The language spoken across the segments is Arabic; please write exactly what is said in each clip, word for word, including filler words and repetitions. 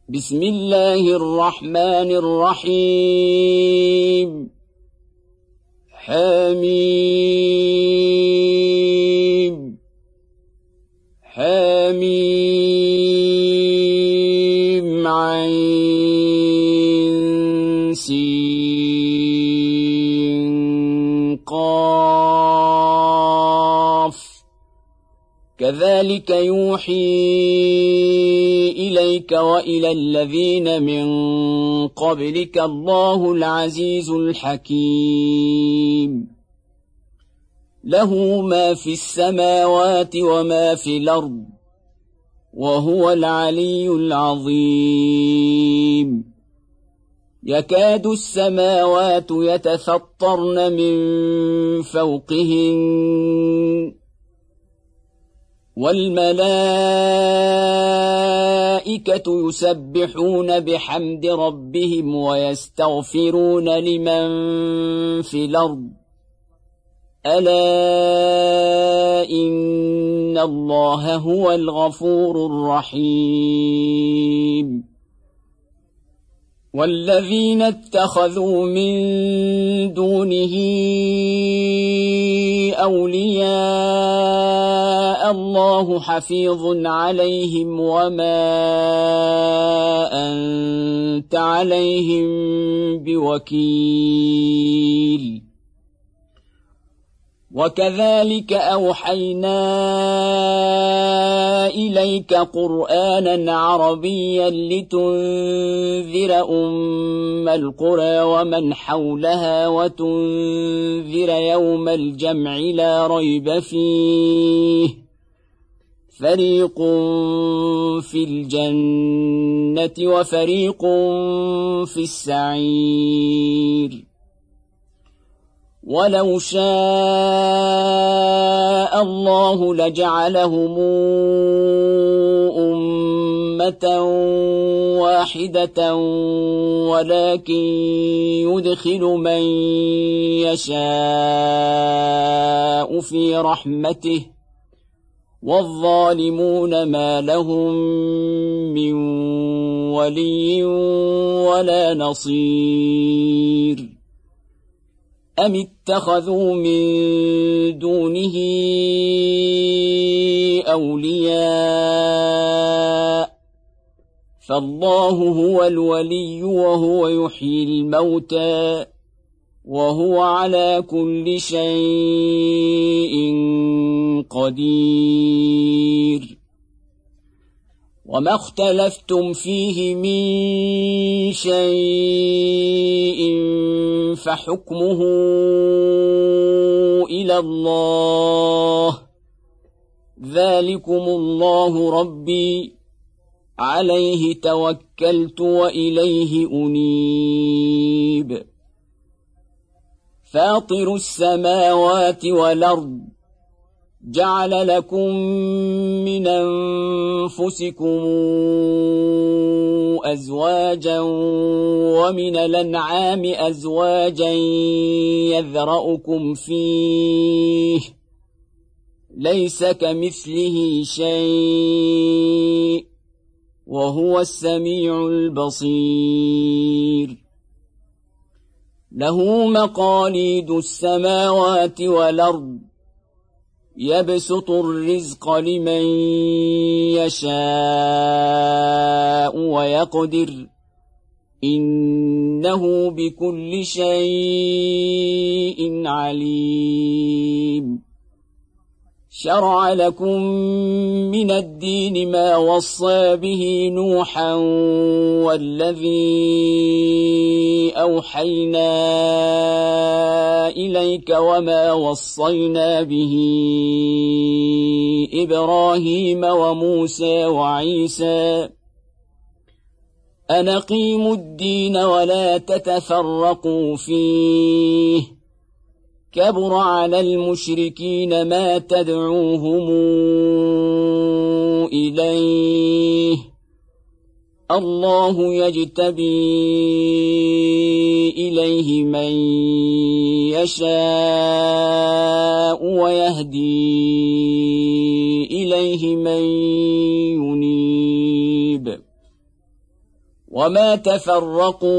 بسم الله الرحمن الرحيم حميم حميم عين سين قاف كذلك يوحي إليك وإلى الذين من قبلك الله العزيز الحكيم له ما في السماوات وما في الأرض وهو العلي العظيم يكاد السماوات يتفطرن من فوقهن والملائكة يسبحون بحمد ربهم ويستغفرون لمن في الأرض ألا إن الله هو الغفور الرحيم والذين اتخذوا من دونه أولياء الله حفيظ عليهم وما أنت عليهم بوكيل وكذلك أوحينا إليك قرآنا عربيا لتنذر أم القرى ومن حولها وتنذر يوم الجمع لا ريب فيه فريق في الجنة وفريق في السعير ولو شاء الله لجعلهم أمة واحدة ولكن يدخل من يشاء في رحمته والظالمون ما لهم من ولي ولا نصير أم اتخذوا من دونه أولياء فالله هو الولي وهو يحيي الموتى وهو على كل شيء قدير وما اختلفتم فيه من شيء فحكمه إلى الله ذلكم الله ربي عليه توكلت وإليه أنيب فاطر السماوات والأرض جعل لكم من أنفسكم أزواجا ومن الأنعام أزواجا يذرأكم فيه ليس كمثله شيء وهو السميع البصير له مقاليد السماوات والأرض يبسط الرزق لمن يشاء ويقدر إنه بكل شيء عليم شرع لكم من الدين ما وصى به نوحا والذي أوحينا إليك وما وصينا به إبراهيم وموسى وعيسى أن أقيموا الدين ولا تتفرقوا فيه كبر على المشركين ما تدعوهم إليه الله يجتبي إليه من يشاء ويهدي إليه من ينيب وما تفرقوا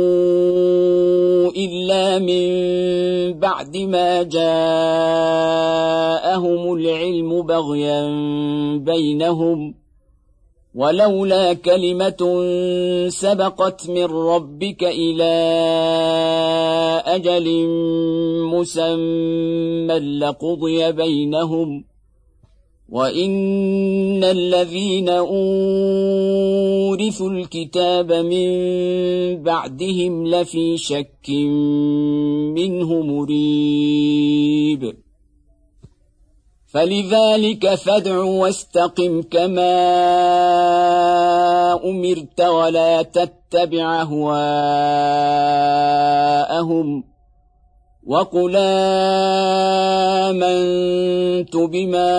إلا من بعد ما جاءهم العلم بغيا بينهم ولولا كلمة سبقت من ربك إلى أجل مسمى لقضي بينهم وإن الذين أورثوا الكتاب من بعدهم لفي شك منه مريب فلذلك فادع واستقم كما أمرت ولا تتبع أهواءهم وقل آمنت بما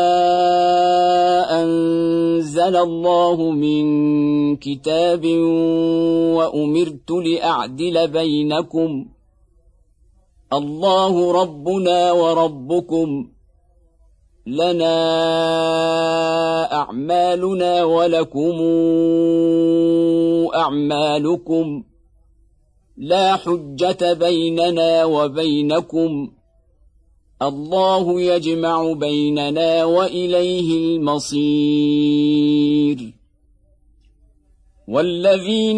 أنزل الله من كتاب وأمرت لأعدل بينكم الله ربنا وربكم لنا أعمالنا ولكم أعمالكم لا حجة بيننا وبينكم الله يجمع بيننا وإليه المصير والذين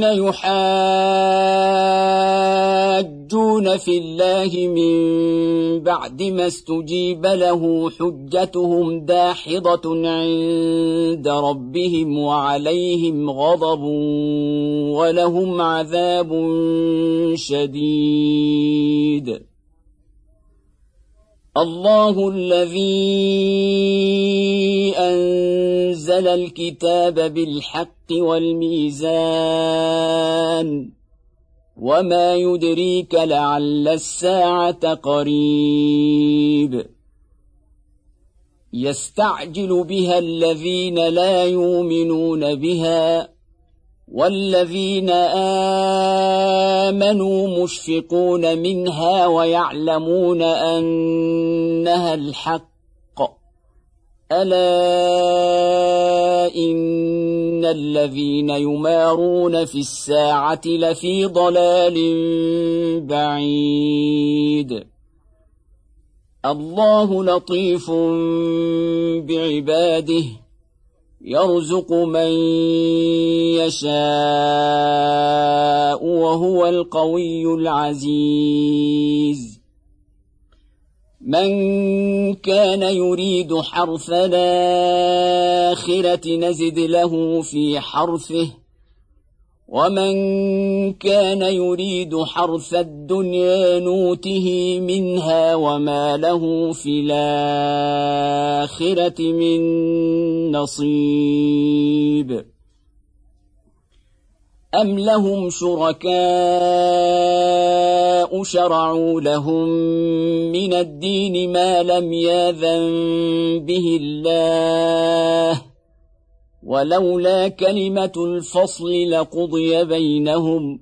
يحاجون في الله من بعد ما استجيب له حجتهم داحضة عند ربهم وعليهم غضب ولهم عذاب شديد الله الذي أنزل الكتاب بالحق والميزان وما يدريك لعل الساعة قريب يستعجل بها الذين لا يؤمنون بها والذين آمنوا مشفقون منها ويعلمون أنها الحق ألا إن الذين يمارون في الساعة لفي ضلال بعيد الله لطيف بعباده يرزق من يشاء وهو القوي العزيز من كان يريد حرث الآخرة نزد له في حرثه ومن كان يريد حرث الدنيا نوته منها وما له في الآخرة من نصيب أم لهم شركاء شرعوا لهم من الدين ما لم يأذن به الله ولولا كلمة الفصل لقضي بينهم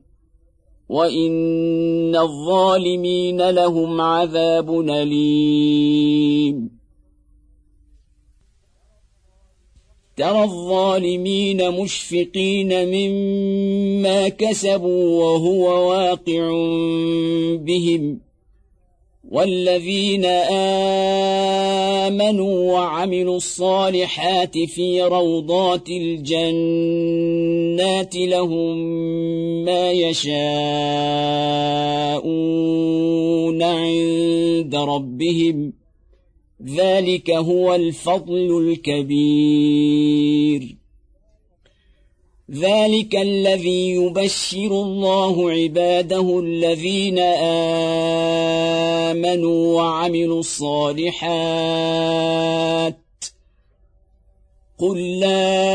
وإن الظالمين لهم عذاب أليم ترى الظالمين مشفقين مما كسبوا وهو واقع بهم والذين آمنوا وعملوا الصالحات في روضات الجنات لهم ما يشاءون عند ربهم ذلك هو الفضل الكبير ذلك الذي يبشر الله عباده الذين آمنوا وعملوا الصالحات قل لا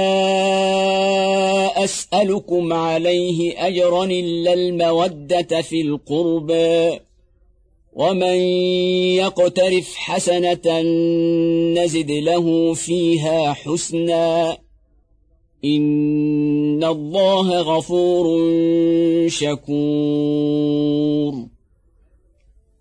أسألكم عليه أجرا إلا المودة في القربى ومن يقترف حسنة نزد له فيها حسنا إن الله غفور شكور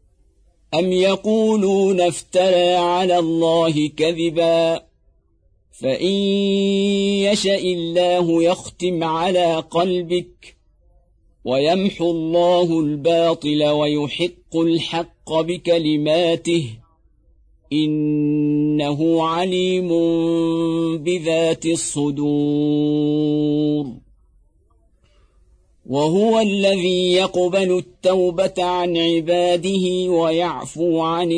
أم يقولون افترى على الله كذبا فإن يشأ الله يختم على قلبك ويمحو الله الباطل ويحق الحق بكلماته إنه عليم بذات الصدور وهو الذي يقبل التوبة عن عباده ويعفو عن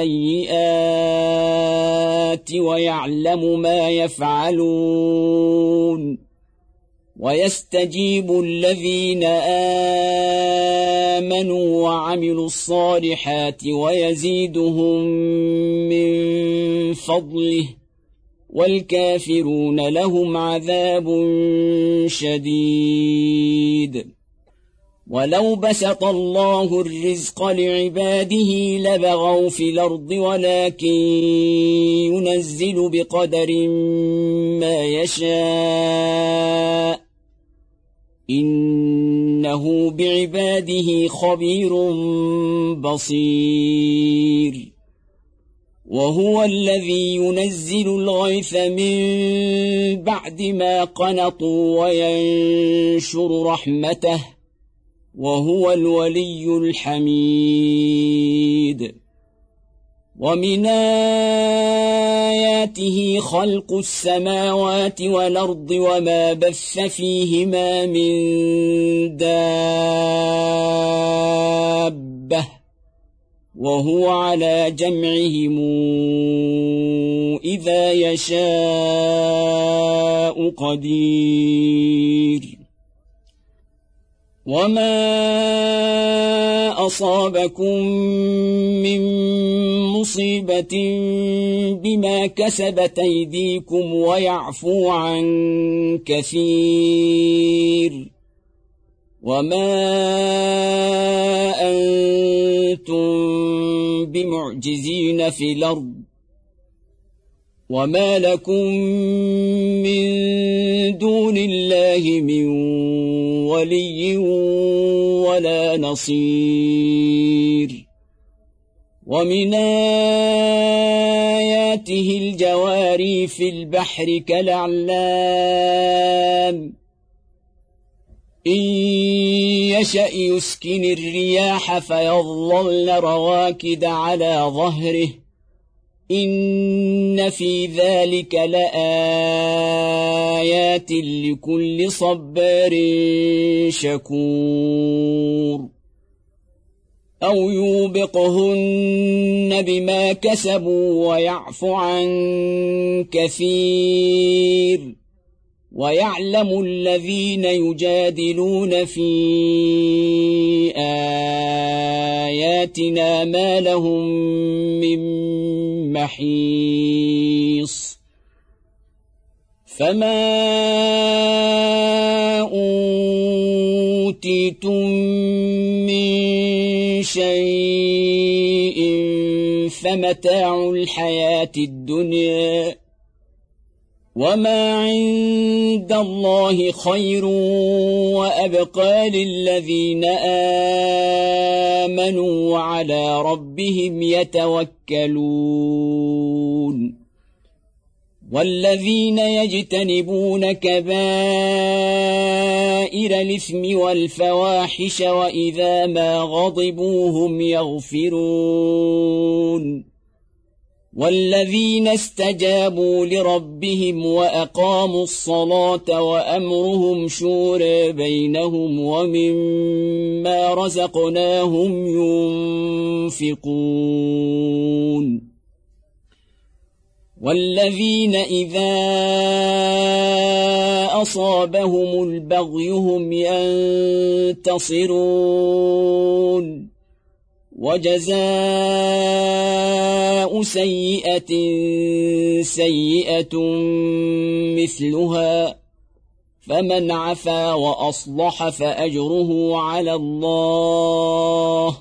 السيئات ويعلم ما يفعلون ويستجيب الذين آمنوا وعملوا الصالحات ويزيدهم من فضله والكافرون لهم عذاب شديد ولو بسط الله الرزق لعباده لبغوا في الأرض ولكن ينزل بقدر ما يشاء إنه بعباده خبير بصير وهو الذي ينزل الغيث من بعد ما قنطوا وينشر رحمته وهو الولي الحميد ومن آياته خلق السماوات والأرض وما بث فيهما من دابة وهو على جمعهم إذا يشاء قدير وما أصابكم من مصيبة بما كسبت أيديكم ويعفو عن كثير وما أنتم بمعجزين في الأرض وما لكم من دون الله من ولي ولا نصير ومن آياته الجواري في البحر كالأعلام إن يشأ يسكن الرياح فيظللن رواكد على ظهره إن في ذلك لآيات لكل صبار شكور أو يوبقهن بما كسبوا ويعفو عن كثير ويعلم الذين يجادلون في آياتنا ما لهم من محيص فما أوتيتم من شيء فمتاع الحياة الدنيا وما عند الله خير وأبقى للذين آمنوا وعلى ربهم يتوكلون والذين يجتنبون كبائر الإثم والفواحش وإذا ما غضبوا هم يغفرون والذين استجابوا لربهم وأقاموا الصلاة وأمرهم شورى بينهم ومما رزقناهم ينفقون والذين إذا أصابهم البغي هم ينتصرون وجزاء سيئة سيئة مثلها فمن عفا وأصلح فأجره على الله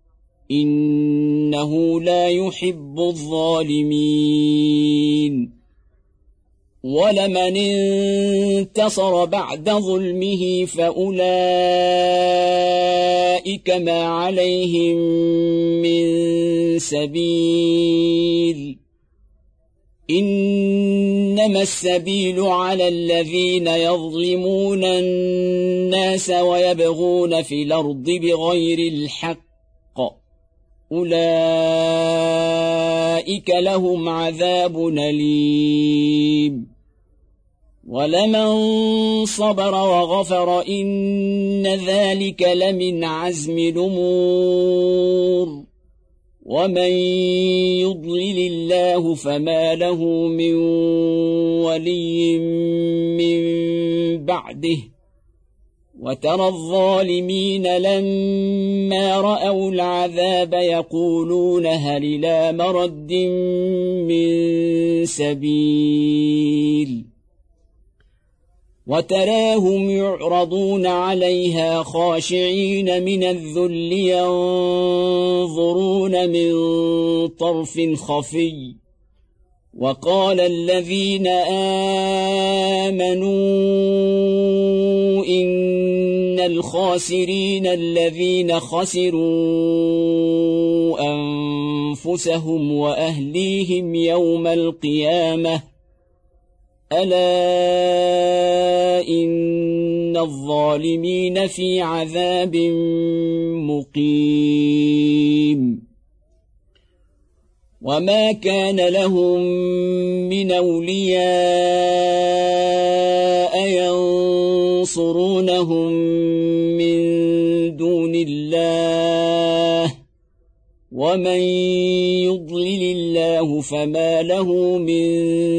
إنه لا يحب الظالمين ولمن انتصر بعد ظلمه فأولئك ما عليهم من سبيل إنما السبيل على الذين يظلمون الناس ويبغون في الأرض بغير الحق أولئك لهم عذاب أليم ولمن صبر وغفر إن ذلك لمن عزم الأمور ومن يضلل الله فما له من ولي من بعده وترى الظالمين لما رأوا العذاب يقولون هل إلى مرد من سبيل وتراهم يعرضون عليها خاشعين من الذل ينظرون من طرف خفي وقال الذين آمنوا إن الخاسرين الذين خسروا أنفسهم وأهليهم يوم القيامة ألا إن الظالمين في عذاب مقيم وما كان لهم من أولياء ينصرونهم من دون الله ومن يضلل الله فما له من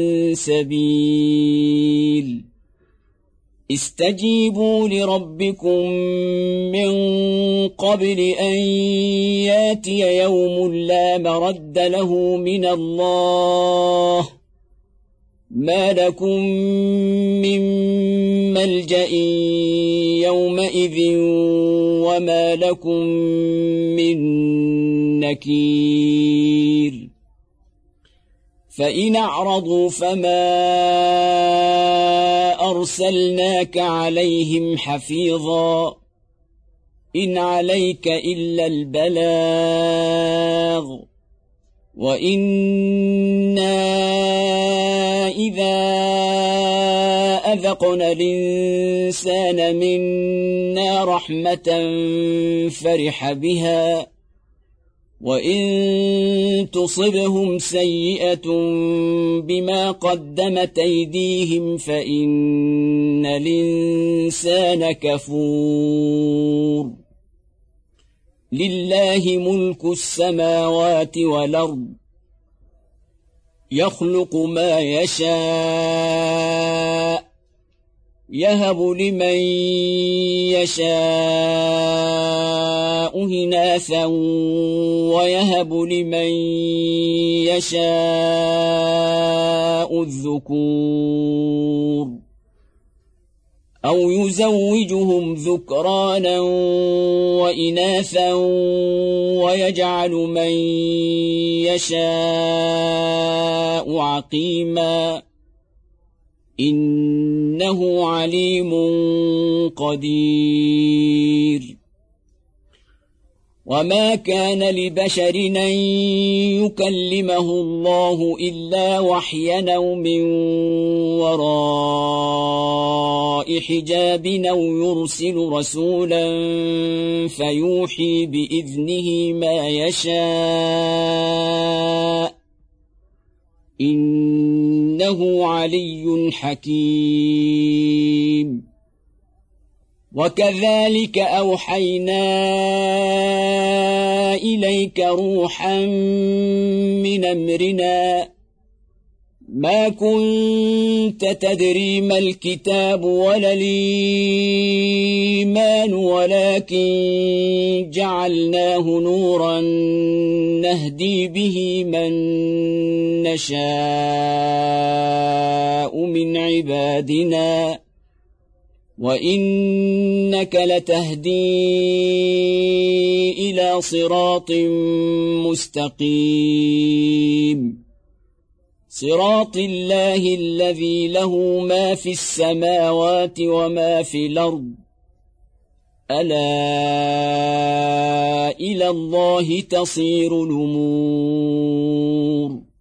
سبيل استجيبوا لربكم من قبل أن ياتي يوم لا مرد له من الله ما لكم من ملجأ يومئذ وما لكم من نكير فإن أعرضوا فما أرسلناك عليهم حفيظا إن عليك إلا البلاغ وإنا إذا أذقنا الإنسان منا رحمة فرح بها وإن تصبهم سيئة بما قدمت أيديهم فإن الإنسان كفور لله ملك السماوات والأرض يخلق ما يشاء يهب لمن يشاء إناثا ويهب لمن يشاء الذكور أو يزوجهم ذكرانا وإناثا ويجعل من يشاء عقيما إنه عليم قدير وما كان لبشر أن يكلمه الله إلا وحيا أو من وراء حجاب أو يرسل رسولا فيوحي بإذنه ما يشاء إنه علي حكيم وكذلك أوحينا إليك روحا من أمرنا ما كنت تدري ما الكتاب ولا الإيمان ولكن جعلناه نورا نهدي به من نشاء من عبادنا وإنك لتهدي إلى صراط مستقيم صراط الله الذي له ما في السماوات وما في الأرض ألا إلى الله تصير الأمور